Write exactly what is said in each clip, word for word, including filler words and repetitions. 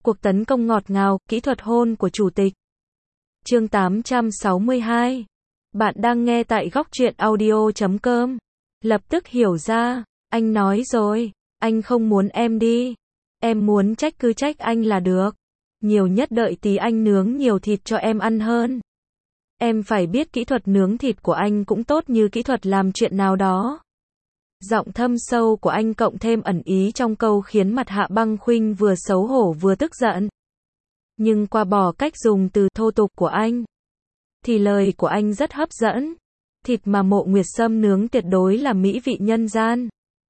Cuộc tấn công ngọt ngào, kỹ thuật hôn của chủ tịch. Chương tám trăm sáu mươi hai. Bạn đang nghe tại góc truyện audio chấm com. Lập tức hiểu ra, anh nói rồi, anh không muốn em đi. Em muốn trách cứ trách anh là được. Nhiều nhất đợi tí anh nướng nhiều thịt cho em ăn hơn. Em phải biết kỹ thuật nướng thịt của anh cũng tốt như kỹ thuật làm chuyện nào đó. Giọng thâm sâu của anh cộng thêm ẩn ý trong câu khiến mặt Hạ Băng Khuynh vừa xấu hổ vừa tức giận. Nhưng qua bỏ cách dùng từ thô tục của anh, thì lời của anh rất hấp dẫn. Thịt mà Mộ Nguyệt Sâm nướng tuyệt đối là mỹ vị nhân gian.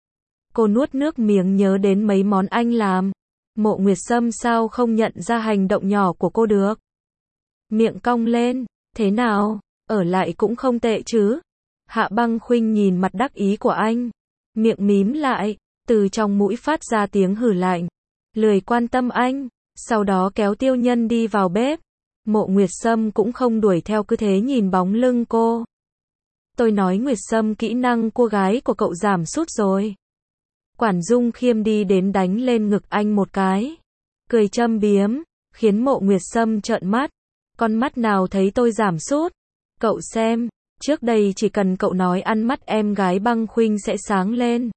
Cô nuốt nước miếng nhớ đến mấy món anh làm. Mộ Nguyệt Sâm sao không nhận ra hành động nhỏ của cô được. Miệng cong lên, thế nào, ở lại cũng không tệ chứ. Hạ Băng Khuynh nhìn mặt đắc ý của anh, miệng mím lại, từ trong mũi phát ra tiếng hừ lạnh, lười quan tâm anh, sau đó kéo Tiêu Nhân đi vào bếp. Mộ Nguyệt Sâm cũng không đuổi theo, cứ thế nhìn bóng lưng cô. Tôi nói Nguyệt Sâm, kỹ năng cô gái của cậu giảm sút rồi. Quản Dung Khiêm đi đến đánh lên ngực anh một cái, cười châm biếm, khiến Mộ Nguyệt Sâm trợn mắt. Con mắt nào thấy tôi giảm sút? Cậu xem, trước đây chỉ cần cậu nói ăn mắt em gái Băng Khuynh sẽ sáng lên.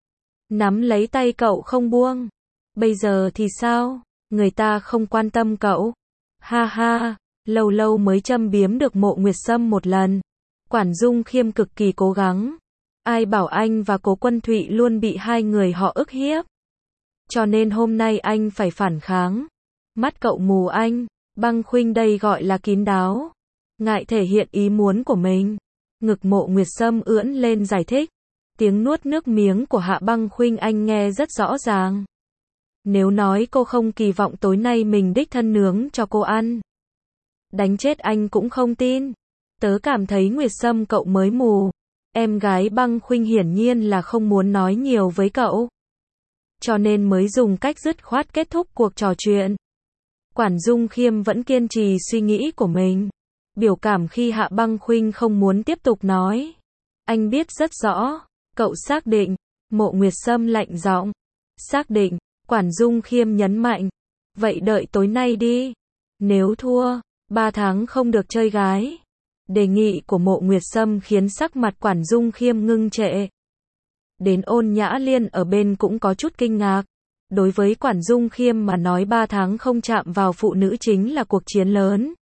Nắm lấy tay cậu không buông. Bây giờ thì sao? Người ta không quan tâm cậu. Ha ha, lâu lâu mới châm biếm được Mộ Nguyệt Sâm một lần. Quản Dung Khiêm cực kỳ cố gắng. Ai bảo anh và Cố Quân Thụy luôn bị hai người họ ức hiếp. Cho nên hôm nay anh phải phản kháng. Mắt cậu mù anh. Băng Khuynh đây gọi là kín đáo. Ngại thể hiện ý muốn của mình. Ngực Mộ Nguyệt Sâm ưỡn lên giải thích. Tiếng nuốt nước miếng của Hạ Băng Khuynh anh nghe rất rõ ràng. Nếu nói cô không kỳ vọng tối nay mình đích thân nướng cho cô ăn, đánh chết anh cũng không tin. Tớ cảm thấy Nguyệt Sâm cậu mới mù. Em gái Băng Khuynh hiển nhiên là không muốn nói nhiều với cậu, cho nên mới dùng cách dứt khoát kết thúc cuộc trò chuyện. Quản Dung Khiêm vẫn kiên trì suy nghĩ của mình. Biểu cảm khi Hạ Băng Khuynh không muốn tiếp tục nói. Anh biết rất rõ. Cậu xác định. Mộ Nguyệt Sâm lạnh giọng. Xác định. Quản Dung Khiêm nhấn mạnh. Vậy đợi tối nay đi. Nếu thua, ba tháng không được chơi gái. Đề nghị của Mộ Nguyệt Sâm khiến sắc mặt Quản Dung Khiêm ngưng trệ. Đến Ôn Nhã Liên ở bên cũng có chút kinh ngạc. Đối với Quản Dung Khiêm mà nói ba tháng không chạm vào phụ nữ chính là cuộc chiến lớn.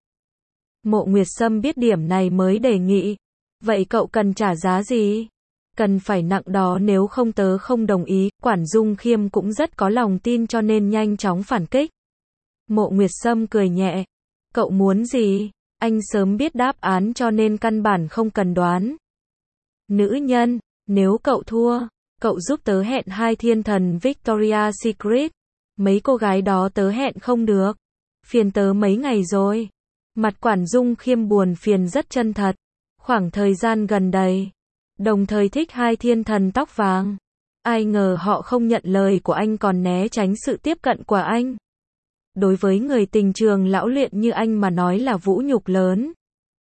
Mộ Nguyệt Sâm biết điểm này mới đề nghị. Vậy cậu cần trả giá gì? Cần phải nặng đó, nếu không tớ không đồng ý. Quản Dung Khiêm cũng rất có lòng tin cho nên nhanh chóng phản kích. Mộ Nguyệt Sâm cười nhẹ. Cậu muốn gì? Anh sớm biết đáp án cho nên căn bản không cần đoán. Nữ nhân, nếu cậu thua, cậu giúp tớ hẹn hai thiên thần Victoria's Secret. Mấy cô gái đó tớ hẹn không được. Phiền tớ mấy ngày rồi. Mặt Quản Dung Khiêm buồn phiền rất chân thật. Khoảng thời gian gần đây, đồng thời thích hai thiên thần tóc vàng. Ai ngờ họ không nhận lời của anh còn né tránh sự tiếp cận của anh. Đối với người tình trường lão luyện như anh mà nói là vũ nhục lớn.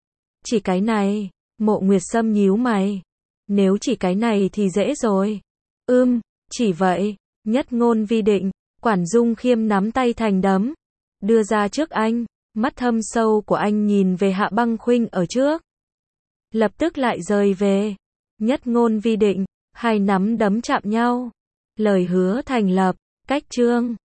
Chỉ cái này, Mộ Nguyệt Sâm nhíu mày. Nếu chỉ cái này thì dễ rồi. Ưm, chỉ vậy. Nhất ngôn vi định. Quản Dung Khiêm nắm tay thành đấm, đưa ra trước anh. Mắt thâm sâu của anh nhìn về Hạ Băng Khuynh ở trước, lập tức lại rời về. Nhất ngôn vi định. Hai nắm đấm chạm nhau. Lời hứa thành lập. Cách chương